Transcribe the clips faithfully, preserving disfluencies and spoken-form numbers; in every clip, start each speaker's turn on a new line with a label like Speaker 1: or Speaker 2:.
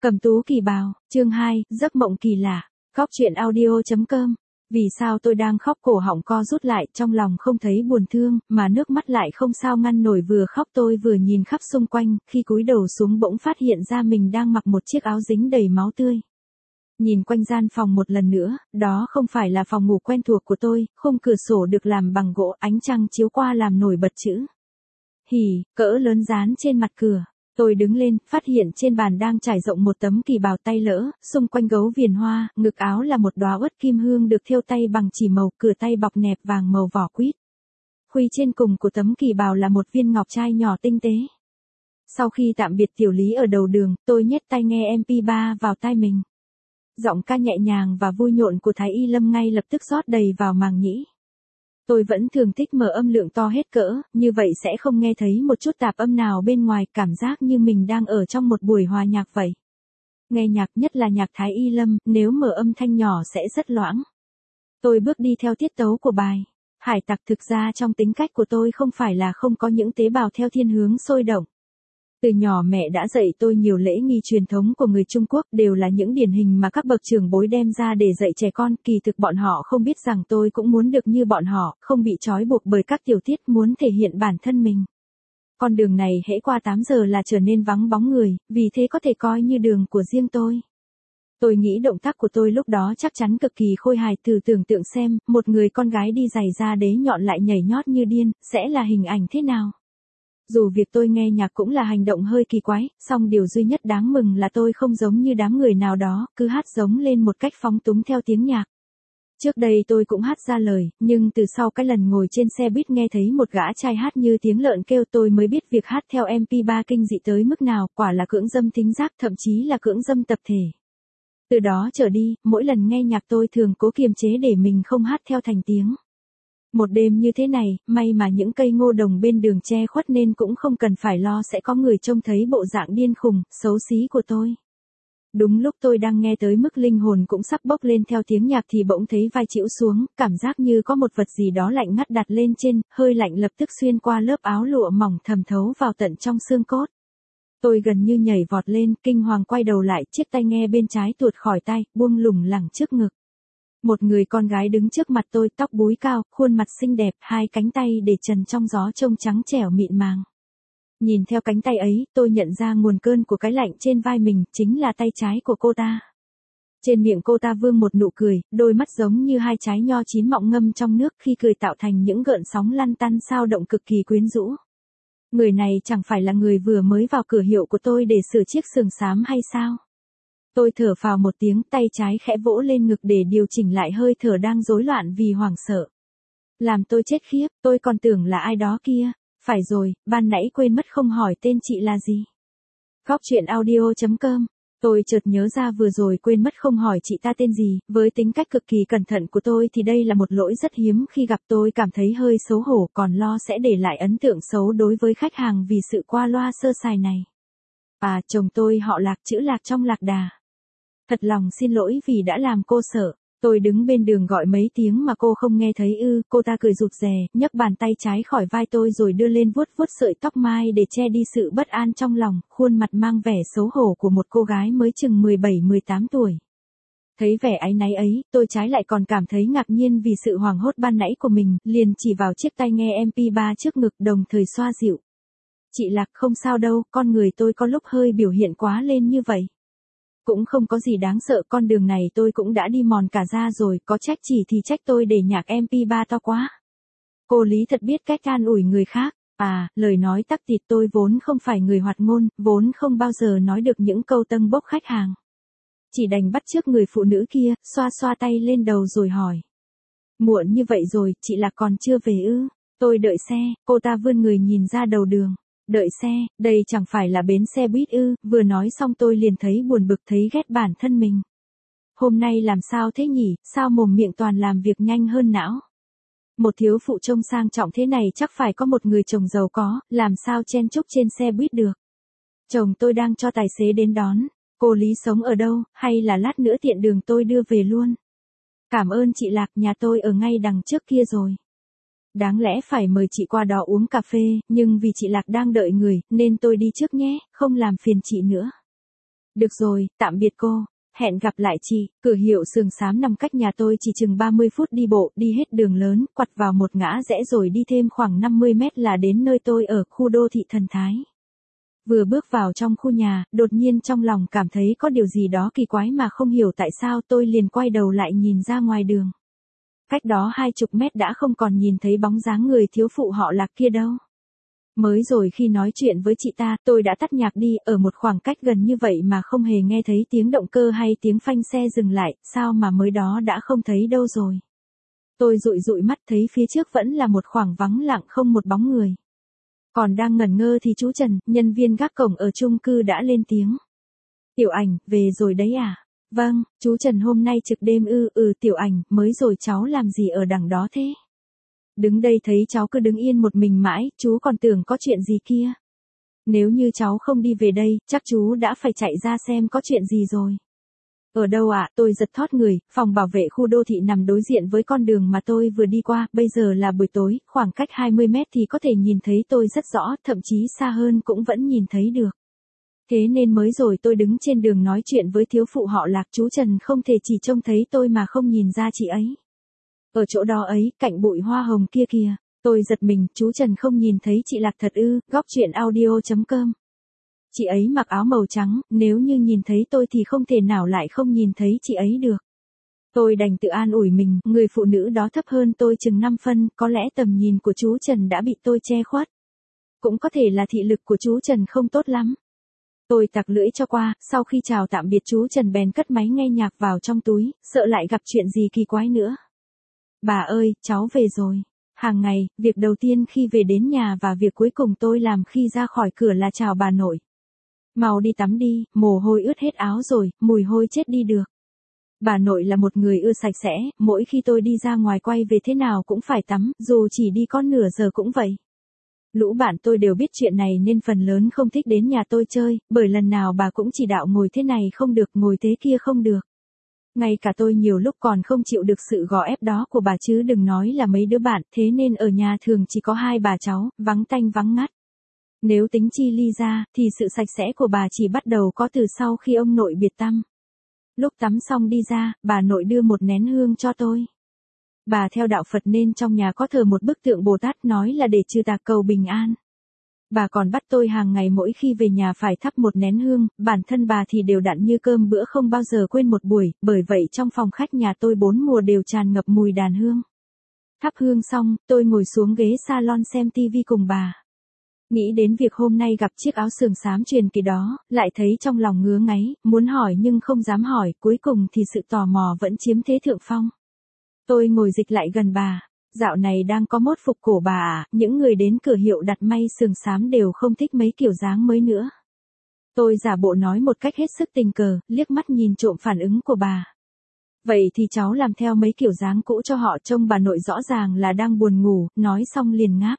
Speaker 1: Cầm tú kỳ bào, chương hai, giấc mộng kỳ lạ. Khóc chuyện audio.com. Vì sao tôi đang khóc cổ họng co rút lại, trong lòng không thấy buồn thương, mà nước mắt lại không sao ngăn nổi, vừa khóc tôi vừa nhìn khắp xung quanh, khi cúi đầu xuống bỗng phát hiện ra mình đang mặc một chiếc áo dính đầy máu tươi. Nhìn quanh gian phòng một lần nữa, đó không phải là phòng ngủ quen thuộc của tôi, khung cửa sổ được làm bằng gỗ, ánh trăng chiếu qua làm nổi bật chữ hỉ cỡ lớn dán trên mặt cửa. Tôi đứng lên, phát hiện trên bàn đang trải rộng một tấm kỳ bào tay lỡ, xung quanh gấu viền hoa, ngực áo là một đóa uất kim hương được thêu tay bằng chỉ màu, cửa tay bọc nẹp vàng màu vỏ quýt. Khuy trên cùng của tấm kỳ bào là một viên ngọc trai nhỏ tinh tế. Sau khi tạm biệt Tiểu Lý ở đầu đường, tôi nhét tai nghe em pê ba vào tai mình. Giọng ca nhẹ nhàng và vui nhộn của Thái Y Lâm ngay lập tức rót đầy vào màng nhĩ. Tôi vẫn thường thích mở âm lượng to hết cỡ, như vậy sẽ không nghe thấy một chút tạp âm nào bên ngoài, cảm giác như mình đang ở trong một buổi hòa nhạc vậy. Nghe nhạc, nhất là nhạc Thái Y Lâm, nếu mở âm thanh nhỏ sẽ rất loãng. Tôi bước đi theo tiết tấu của bài. Hải tặc, thực ra trong tính cách của tôi không phải là không có những tế bào theo thiên hướng sôi động. Từ nhỏ mẹ đã dạy tôi nhiều lễ nghi truyền thống của người Trung Quốc, đều là những điển hình mà các bậc trưởng bối đem ra để dạy trẻ con, kỳ thực bọn họ không biết rằng tôi cũng muốn được như bọn họ, không bị trói buộc bởi các tiểu tiết, muốn thể hiện bản thân mình. Con đường này hễ qua tám giờ là trở nên vắng bóng người, vì thế có thể coi như đường của riêng tôi. Tôi nghĩ động tác của tôi lúc đó chắc chắn cực kỳ khôi hài, thử tưởng tượng xem, một người con gái đi giày da đế nhọn lại nhảy nhót như điên, sẽ là hình ảnh thế nào? Dù việc tôi nghe nhạc cũng là hành động hơi kỳ quái, song điều duy nhất đáng mừng là tôi không giống như đám người nào đó, cứ hát giống lên một cách phóng túng theo tiếng nhạc. Trước đây tôi cũng hát ra lời, nhưng từ sau cái lần ngồi trên xe buýt nghe thấy một gã trai hát như tiếng lợn kêu, tôi mới biết việc hát theo em pê ba kinh dị tới mức nào, quả là cưỡng dâm thính giác, thậm chí là cưỡng dâm tập thể. Từ đó trở đi, mỗi lần nghe nhạc tôi thường cố kiềm chế để mình không hát theo thành tiếng. Một đêm như thế này, may mà những cây ngô đồng bên đường che khuất nên cũng không cần phải lo sẽ có người trông thấy bộ dạng điên khùng, xấu xí của tôi. Đúng lúc tôi đang nghe tới mức linh hồn cũng sắp bốc lên theo tiếng nhạc thì bỗng thấy vai chĩu xuống, cảm giác như có một vật gì đó lạnh ngắt đặt lên trên, hơi lạnh lập tức xuyên qua lớp áo lụa mỏng thẩm thấu vào tận trong xương cốt. Tôi gần như nhảy vọt lên, kinh hoàng quay đầu lại, chiếc tai nghe bên trái tuột khỏi tay, buông lủng lẳng trước ngực. Một người con gái đứng trước mặt tôi, tóc búi cao, khuôn mặt xinh đẹp, hai cánh tay để trần trong gió trông trắng trẻo mịn màng. Nhìn theo cánh tay ấy, tôi nhận ra nguồn cơn của cái lạnh trên vai mình, chính là tay trái của cô ta. Trên miệng cô ta vương một nụ cười, đôi mắt giống như hai trái nho chín mọng ngâm trong nước, khi cười tạo thành những gợn sóng lăn tăn sao động cực kỳ quyến rũ. Người này chẳng phải là người vừa mới vào cửa hiệu của tôi để sửa chiếc sườn xám hay sao? Tôi thở phào một tiếng, tay trái khẽ vỗ lên ngực để điều chỉnh lại hơi thở đang rối loạn vì hoảng sợ. Làm tôi chết khiếp, tôi còn tưởng là ai đó kia. Phải rồi, ban nãy quên mất không hỏi tên chị là gì. Khóc chuyện audio.com. Tôi chợt nhớ ra vừa rồi quên mất không hỏi chị ta tên gì, với tính cách cực kỳ cẩn thận của tôi thì đây là một lỗi rất hiếm, khi gặp tôi cảm thấy hơi xấu hổ, còn lo sẽ để lại ấn tượng xấu đối với khách hàng vì sự qua loa sơ sài này. À, chồng tôi họ Lạc, chữ Lạc trong Lạc Đà. Thật lòng xin lỗi vì đã làm cô sợ. Tôi đứng bên đường gọi mấy tiếng mà cô không nghe thấy ư? Cô ta cười rụt rè, nhấc bàn tay trái khỏi vai tôi rồi đưa lên vuốt vuốt sợi tóc mai để che đi sự bất an trong lòng, khuôn mặt mang vẻ xấu hổ của một cô gái mới chừng mười bảy mười tám tuổi. Thấy vẻ áy náy ấy, tôi trái lại còn cảm thấy ngạc nhiên vì sự hoảng hốt ban nãy của mình, liền chỉ vào chiếc tai nghe em pê ba trước ngực, đồng thời xoa dịu. Chị Lạc, không sao đâu, con người tôi có lúc hơi biểu hiện quá lên như vậy. Cũng không có gì đáng sợ, con đường này tôi cũng đã đi mòn cả da rồi, có trách chỉ thì trách tôi để nhạc em pê ba to quá. Cô Lý thật biết cách an ủi người khác. À, lời nói tắc tịt, tôi vốn không phải người hoạt ngôn, vốn không bao giờ nói được những câu tâng bốc khách hàng. Chỉ đành bắt chước người phụ nữ kia, xoa xoa tay lên đầu rồi hỏi. Muộn như vậy rồi, chị Lạc còn chưa về ư? Tôi đợi xe, cô ta vươn người nhìn ra đầu đường. Đợi xe, đây chẳng phải là bến xe buýt ư? Vừa nói xong tôi liền thấy buồn bực, thấy ghét bản thân mình. Hôm nay làm sao thế nhỉ, sao mồm miệng toàn làm việc nhanh hơn não? Một thiếu phụ trông sang trọng thế này chắc phải có một người chồng giàu có, làm sao chen chúc trên xe buýt được? Chồng tôi đang cho tài xế đến đón. Cô Lý sống ở đâu, hay là lát nữa tiện đường tôi đưa về luôn? Cảm ơn chị Lạc, nhà tôi ở ngay đằng trước kia rồi. Đáng lẽ phải mời chị qua đó uống cà phê, nhưng vì chị Lạc đang đợi người, nên tôi đi trước nhé, không làm phiền chị nữa. Được rồi, tạm biệt cô. Hẹn gặp lại chị. Cửa hiệu Sườn Xám nằm cách nhà tôi chỉ chừng ba mươi phút đi bộ, đi hết đường lớn, quặt vào một ngã rẽ rồi đi thêm khoảng năm mươi mét là đến nơi tôi ở, khu đô thị thần thái. Vừa bước vào trong khu nhà, đột nhiên trong lòng cảm thấy có điều gì đó kỳ quái mà không hiểu tại sao, tôi liền quay đầu lại nhìn ra ngoài đường. Cách đó hai chục mét đã không còn nhìn thấy bóng dáng người thiếu phụ họ Lạc kia đâu. Mới rồi khi nói chuyện với chị ta, tôi đã tắt nhạc đi, ở một khoảng cách gần như vậy mà không hề nghe thấy tiếng động cơ hay tiếng phanh xe dừng lại, sao mà mới đó đã không thấy đâu rồi. Tôi dụi dụi mắt thấy phía trước vẫn là một khoảng vắng lặng không một bóng người. Còn đang ngẩn ngơ thì chú Trần, nhân viên gác cổng ở chung cư đã lên tiếng. Tiểu Ảnh, về rồi đấy à? Vâng, chú Trần hôm nay trực đêm ư, ừ Tiểu Ảnh, mới rồi cháu làm gì ở đằng đó thế? Đứng đây thấy cháu cứ đứng yên một mình mãi, chú còn tưởng có chuyện gì kia. Nếu như cháu không đi về đây, chắc chú đã phải chạy ra xem có chuyện gì rồi. Ở đâu ạ? À? Tôi giật thót người, phòng bảo vệ khu đô thị nằm đối diện với con đường mà tôi vừa đi qua, bây giờ là buổi tối, khoảng cách hai mươi mét thì có thể nhìn thấy tôi rất rõ, thậm chí xa hơn cũng vẫn nhìn thấy được. Thế nên mới rồi tôi đứng trên đường nói chuyện với thiếu phụ họ Lạc, chú Trần không thể chỉ trông thấy tôi mà không nhìn ra chị ấy. Ở chỗ đó ấy, cạnh bụi hoa hồng kia kìa, tôi giật mình, chú Trần không nhìn thấy chị Lạc thật ư? Góc truyện audio chấm com. Chị ấy mặc áo màu trắng, nếu như nhìn thấy tôi thì không thể nào lại không nhìn thấy chị ấy được. Tôi đành tự an ủi mình, người phụ nữ đó thấp hơn tôi chừng năm phân, có lẽ tầm nhìn của chú Trần đã bị tôi che khuất. Cũng có thể là thị lực của chú Trần không tốt lắm. Tôi tặc lưỡi cho qua, sau khi chào tạm biệt chú Trần bèn cất máy nghe nhạc vào trong túi, sợ lại gặp chuyện gì kỳ quái nữa. Bà ơi, cháu về rồi. Hàng ngày, việc đầu tiên khi về đến nhà và việc cuối cùng tôi làm khi ra khỏi cửa là chào bà nội. Mau đi tắm đi, mồ hôi ướt hết áo rồi, mùi hôi chết đi được. Bà nội là một người ưa sạch sẽ, mỗi khi tôi đi ra ngoài quay về thế nào cũng phải tắm, dù chỉ đi có nửa giờ cũng vậy. Lũ bạn tôi đều biết chuyện này nên phần lớn không thích đến nhà tôi chơi, bởi lần nào bà cũng chỉ đạo ngồi thế này không được, ngồi thế kia không được. Ngay cả tôi nhiều lúc còn không chịu được sự gò ép đó của bà chứ đừng nói là mấy đứa bạn, thế nên ở nhà thường chỉ có hai bà cháu, vắng tanh vắng ngắt. Nếu tính chi ly ra, thì sự sạch sẽ của bà chỉ bắt đầu có từ sau khi ông nội biệt tăm. Lúc tắm xong đi ra, bà nội đưa một nén hương cho tôi. Bà theo đạo Phật nên trong nhà có thờ một bức tượng Bồ Tát, nói là để trừ tà cầu bình an. Bà còn bắt tôi hàng ngày mỗi khi về nhà phải thắp một nén hương, bản thân bà thì đều đặn như cơm bữa không bao giờ quên một buổi, bởi vậy trong phòng khách nhà tôi bốn mùa đều tràn ngập mùi đàn hương. Thắp hương xong, tôi ngồi xuống ghế salon xem tivi cùng bà. Nghĩ đến việc hôm nay gặp chiếc áo sườn xám truyền kỳ đó, lại thấy trong lòng ngứa ngáy, muốn hỏi nhưng không dám hỏi, cuối cùng thì sự tò mò vẫn chiếm thế thượng phong. Tôi ngồi dịch lại gần bà. Dạo này đang có mốt phục cổ bà à, những người đến cửa hiệu đặt may sườn xám đều không thích mấy kiểu dáng mới nữa. Tôi giả bộ nói một cách hết sức tình cờ, liếc mắt nhìn trộm phản ứng của bà. Vậy thì cháu làm theo mấy kiểu dáng cũ cho họ, trông bà nội rõ ràng là đang buồn ngủ, nói xong liền ngáp.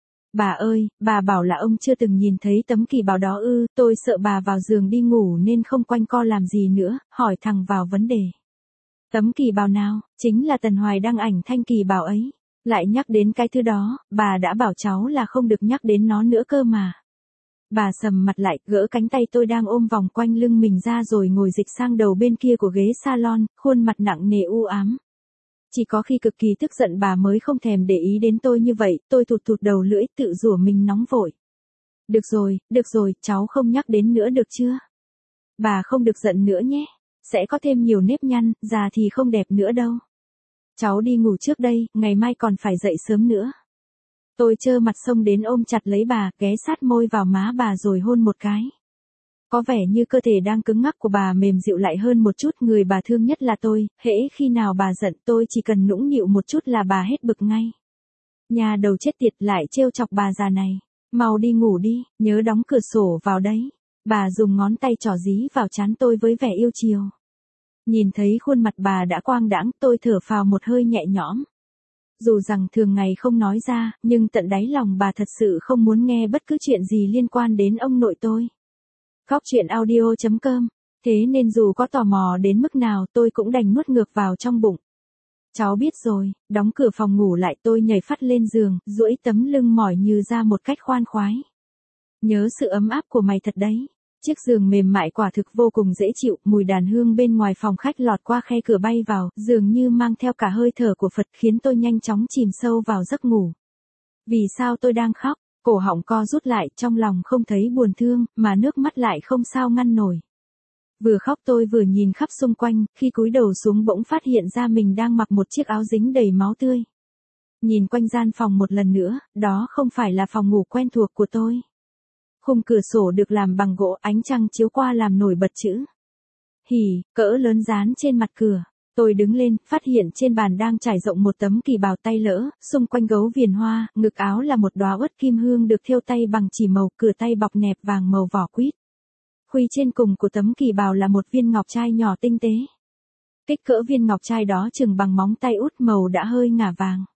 Speaker 1: Bà ơi, bà bảo là ông chưa từng nhìn thấy tấm kỳ bào đó ư? Tôi sợ bà vào giường đi ngủ nên không quanh co làm gì nữa, hỏi thẳng vào vấn đề. Tấm kỳ bào nào? Chính là Tần Hoài đăng ảnh thanh kỳ bào ấy. Lại nhắc đến cái thứ đó, bà đã bảo cháu là không được nhắc đến nó nữa cơ mà. Bà sầm mặt lại, gỡ cánh tay tôi đang ôm vòng quanh lưng mình ra rồi ngồi dịch sang đầu bên kia của ghế salon, khuôn mặt nặng nề u ám. Chỉ có khi cực kỳ tức giận bà mới không thèm để ý đến tôi như vậy, tôi thụt thụt đầu lưỡi tự rủa mình nóng vội. Được rồi, được rồi, cháu không nhắc đến nữa được chưa? Bà không được giận nữa nhé, sẽ có thêm nhiều nếp nhăn, già thì không đẹp nữa đâu. Cháu đi ngủ trước đây, ngày mai còn phải dậy sớm nữa. Tôi trơ mặt xông đến ôm chặt lấy bà, ghé sát môi vào má bà rồi hôn một cái. Có vẻ như cơ thể đang cứng ngắc của bà mềm dịu lại hơn một chút, người bà thương nhất là tôi, hễ khi nào bà giận tôi chỉ cần nũng nịu một chút là bà hết bực ngay. Nhà đầu chết tiệt lại trêu chọc bà già này, mau đi ngủ đi, nhớ đóng cửa sổ vào đấy. Bà dùng ngón tay trỏ dí vào trán tôi với vẻ yêu chiều. Nhìn thấy khuôn mặt bà đã quang đãng, tôi thở phào một hơi nhẹ nhõm. Dù rằng thường ngày không nói ra, nhưng tận đáy lòng bà thật sự không muốn nghe bất cứ chuyện gì liên quan đến ông nội tôi. Góc truyện audio chấm com. Thế nên dù có tò mò đến mức nào tôi cũng đành nuốt ngược vào trong bụng. Cháu biết rồi, đóng cửa phòng ngủ lại, tôi nhảy phắt lên giường, duỗi tấm lưng mỏi như ra một cách khoan khoái. Nhớ sự ấm áp của mày thật đấy. Chiếc giường mềm mại quả thực vô cùng dễ chịu, mùi đàn hương bên ngoài phòng khách lọt qua khe cửa bay vào, dường như mang theo cả hơi thở của Phật khiến tôi nhanh chóng chìm sâu vào giấc ngủ. Vì sao tôi đang khóc? Cổ họng co rút lại, trong lòng không thấy buồn thương, mà nước mắt lại không sao ngăn nổi. Vừa khóc tôi vừa nhìn khắp xung quanh, khi cúi đầu xuống bỗng phát hiện ra mình đang mặc một chiếc áo dính đầy máu tươi. Nhìn quanh gian phòng một lần nữa, đó không phải là phòng ngủ quen thuộc của tôi. Khung cửa sổ được làm bằng gỗ, ánh trăng chiếu qua làm nổi bật chữ hỉ, cỡ lớn dán trên mặt cửa. Tôi đứng lên, phát hiện trên bàn đang trải rộng một tấm kỳ bào tay lỡ, xung quanh gấu viền hoa, ngực áo là một đóa uất kim hương được thêu tay bằng chỉ màu, cửa tay bọc nẹp vàng màu vỏ quýt. Khuy trên cùng của tấm kỳ bào là một viên ngọc trai nhỏ tinh tế. Kích cỡ viên ngọc trai đó chừng bằng móng tay út, màu đã hơi ngả vàng.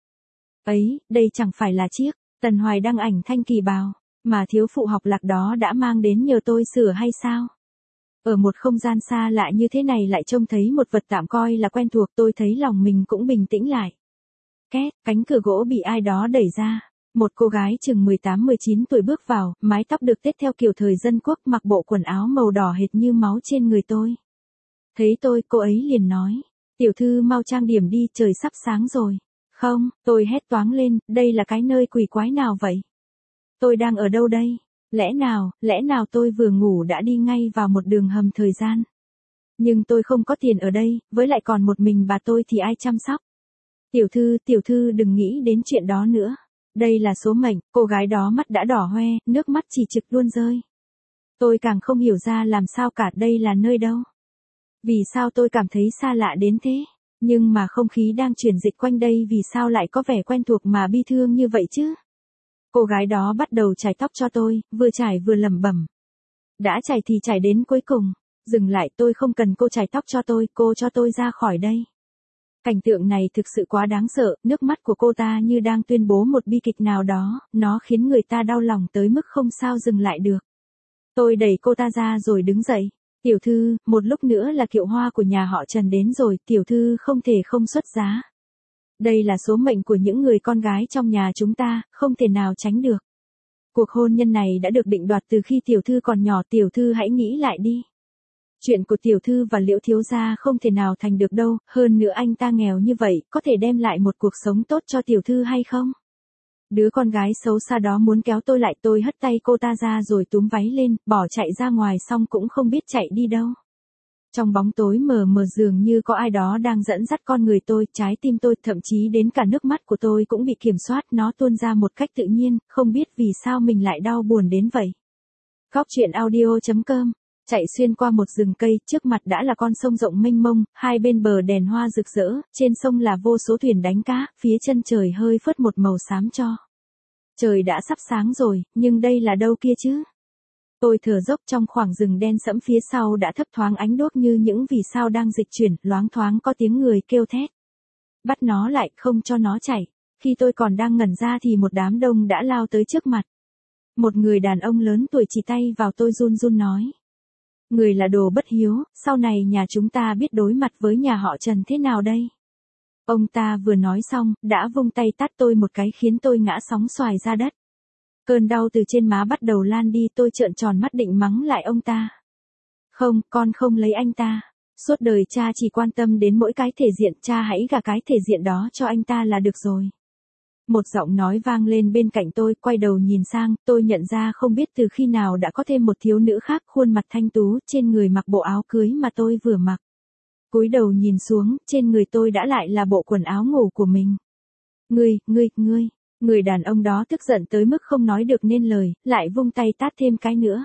Speaker 1: Ấy, đây chẳng phải là chiếc Tần Hoài đăng ảnh thanh kỳ bào mà thiếu phụ học lạc đó đã mang đến nhờ tôi sửa hay sao? Ở một không gian xa lạ như thế này lại trông thấy một vật tạm coi là quen thuộc, tôi thấy lòng mình cũng bình tĩnh lại. Két, cánh cửa gỗ bị ai đó đẩy ra. Một cô gái chừng mười tám mười chín tuổi bước vào, mái tóc được tết theo kiểu thời dân quốc, mặc bộ quần áo màu đỏ hệt như máu trên người tôi. Thấy tôi, cô ấy liền nói, tiểu thư mau trang điểm đi, trời sắp sáng rồi. Không, tôi hét toáng lên, đây là cái nơi quỷ quái nào vậy? Tôi đang ở đâu đây? Lẽ nào, lẽ nào tôi vừa ngủ đã đi ngay vào một đường hầm thời gian? Nhưng tôi không có tiền ở đây, với lại còn một mình bà tôi thì ai chăm sóc? Tiểu thư, tiểu thư đừng nghĩ đến chuyện đó nữa. Đây là số mệnh, cô gái đó mắt đã đỏ hoe, nước mắt chỉ trực luôn rơi. Tôi càng không hiểu ra làm sao cả, đây là nơi đâu? Vì sao tôi cảm thấy xa lạ đến thế? Nhưng mà không khí đang chuyển dịch quanh đây vì sao lại có vẻ quen thuộc mà bi thương như vậy chứ? Cô gái đó bắt đầu chải tóc cho tôi, vừa chải vừa lẩm bẩm. Đã chải thì chải đến cuối cùng. Dừng lại, tôi không cần cô chải tóc cho tôi, cô cho tôi ra khỏi đây. Cảnh tượng này thực sự quá đáng sợ, nước mắt của cô ta như đang tuyên bố một bi kịch nào đó, nó khiến người ta đau lòng tới mức không sao dừng lại được. Tôi đẩy cô ta ra rồi đứng dậy. Tiểu thư, một lúc nữa là kiệu hoa của nhà họ Trần đến rồi, tiểu thư không thể không xuất giá. Đây là số mệnh của những người con gái trong nhà chúng ta, không thể nào tránh được. Cuộc hôn nhân này đã được định đoạt từ khi tiểu thư còn nhỏ, tiểu thư hãy nghĩ lại đi. Chuyện của tiểu thư và Liễu thiếu gia không thể nào thành được đâu, hơn nữa anh ta nghèo như vậy, có thể đem lại một cuộc sống tốt cho tiểu thư hay không? Đứa con gái xấu xa đó muốn kéo tôi lại, tôi hất tay cô ta ra rồi túm váy lên, bỏ chạy ra ngoài, xong cũng không biết chạy đi đâu. Trong bóng tối mờ mờ dường như có ai đó đang dẫn dắt con người tôi, trái tim tôi, thậm chí đến cả nước mắt của tôi cũng bị kiểm soát, nó tuôn ra một cách tự nhiên, không biết vì sao mình lại đau buồn đến vậy. Góc truyện audio chấm com. Chạy xuyên qua một rừng cây, trước mặt đã là con sông rộng mênh mông, hai bên bờ đèn hoa rực rỡ, trên sông là vô số thuyền đánh cá, phía chân trời hơi phớt một màu xám cho. Trời đã sắp sáng rồi, nhưng đây là đâu kia chứ? Tôi thở dốc, trong khoảng rừng đen sẫm phía sau đã thấp thoáng ánh đuốc như những vì sao đang dịch chuyển, loáng thoáng có tiếng người kêu thét. Bắt nó lại, không cho nó chạy. Khi tôi còn đang ngẩn ra thì một đám đông đã lao tới trước mặt. Một người đàn ông lớn tuổi chỉ tay vào tôi run run nói. Người là đồ bất hiếu, sau này nhà chúng ta biết đối mặt với nhà họ Trần thế nào đây? Ông ta vừa nói xong, đã vung tay tát tôi một cái khiến tôi ngã sóng xoài ra đất. Cơn đau từ trên má bắt đầu lan đi, tôi trợn tròn mắt định mắng lại ông ta. Không, con không lấy anh ta. Suốt đời cha chỉ quan tâm đến mỗi cái thể diện, cha hãy gả cái thể diện đó cho anh ta là được rồi. Một giọng nói vang lên bên cạnh tôi, quay đầu nhìn sang, tôi nhận ra không biết từ khi nào đã có thêm một thiếu nữ khác, khuôn mặt thanh tú, trên người mặc bộ áo cưới mà tôi vừa mặc. Cúi đầu nhìn xuống, trên người tôi đã lại là bộ quần áo ngủ của mình. Ngươi, ngươi, ngươi, người đàn ông đó tức giận tới mức không nói được nên lời, lại vung tay tát thêm cái nữa.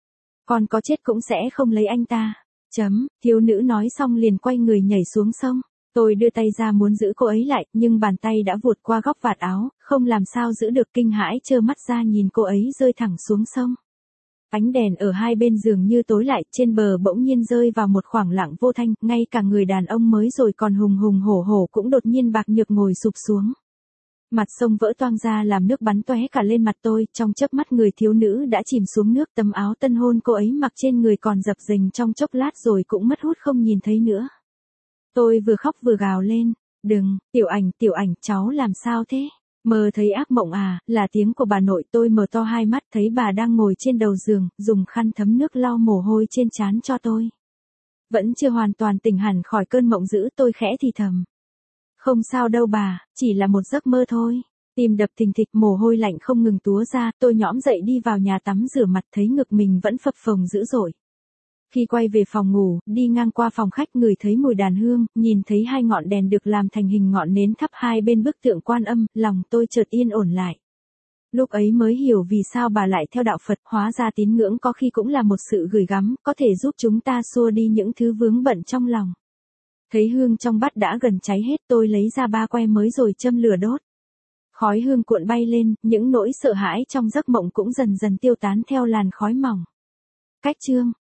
Speaker 1: Con có chết cũng sẽ không lấy anh ta. Chấm, thiếu nữ nói xong liền quay người nhảy xuống sông. Tôi đưa tay ra muốn giữ cô ấy lại, nhưng bàn tay đã vụt qua góc vạt áo, không làm sao giữ được, kinh hãi trơ mắt ra nhìn cô ấy rơi thẳng xuống sông. Ánh đèn ở hai bên giường như tối lại, trên bờ bỗng nhiên rơi vào một khoảng lặng vô thanh, ngay cả người đàn ông mới rồi còn hùng hùng hổ hổ cũng đột nhiên bạc nhược ngồi sụp xuống. Mặt sông vỡ toang ra làm nước bắn tóe cả lên mặt tôi, trong chớp mắt người thiếu nữ đã chìm xuống nước, tấm áo tân hôn cô ấy mặc trên người còn dập dềnh trong chốc lát rồi cũng mất hút không nhìn thấy nữa. Tôi vừa khóc vừa gào lên, đừng, Tiểu Ảnh, Tiểu Ảnh, cháu làm sao thế? Mơ thấy ác mộng à, là tiếng của bà nội. Tôi mở to hai mắt thấy bà đang ngồi trên đầu giường, dùng khăn thấm nước lau mồ hôi trên trán cho tôi. Vẫn chưa hoàn toàn tỉnh hẳn khỏi cơn mộng dữ, tôi khẽ thì thầm. Không sao đâu bà, chỉ là một giấc mơ thôi. Tim đập thình thịch, mồ hôi lạnh không ngừng túa ra, tôi nhõm dậy đi vào nhà tắm rửa mặt thấy ngực mình vẫn phập phồng dữ dội. Khi quay về phòng ngủ, đi ngang qua phòng khách ngửi thấy mùi đàn hương, nhìn thấy hai ngọn đèn được làm thành hình ngọn nến thắp hai bên bức tượng Quan Âm, lòng tôi chợt yên ổn lại. Lúc ấy mới hiểu vì sao bà lại theo đạo Phật, hóa ra tín ngưỡng có khi cũng là một sự gửi gắm, có thể giúp chúng ta xua đi những thứ vướng bận trong lòng. Thấy hương trong bát đã gần cháy hết, tôi lấy ra ba que mới rồi châm lửa đốt. Khói hương cuộn bay lên, những nỗi sợ hãi trong giấc mộng cũng dần dần tiêu tán theo làn khói mỏng. Cách chương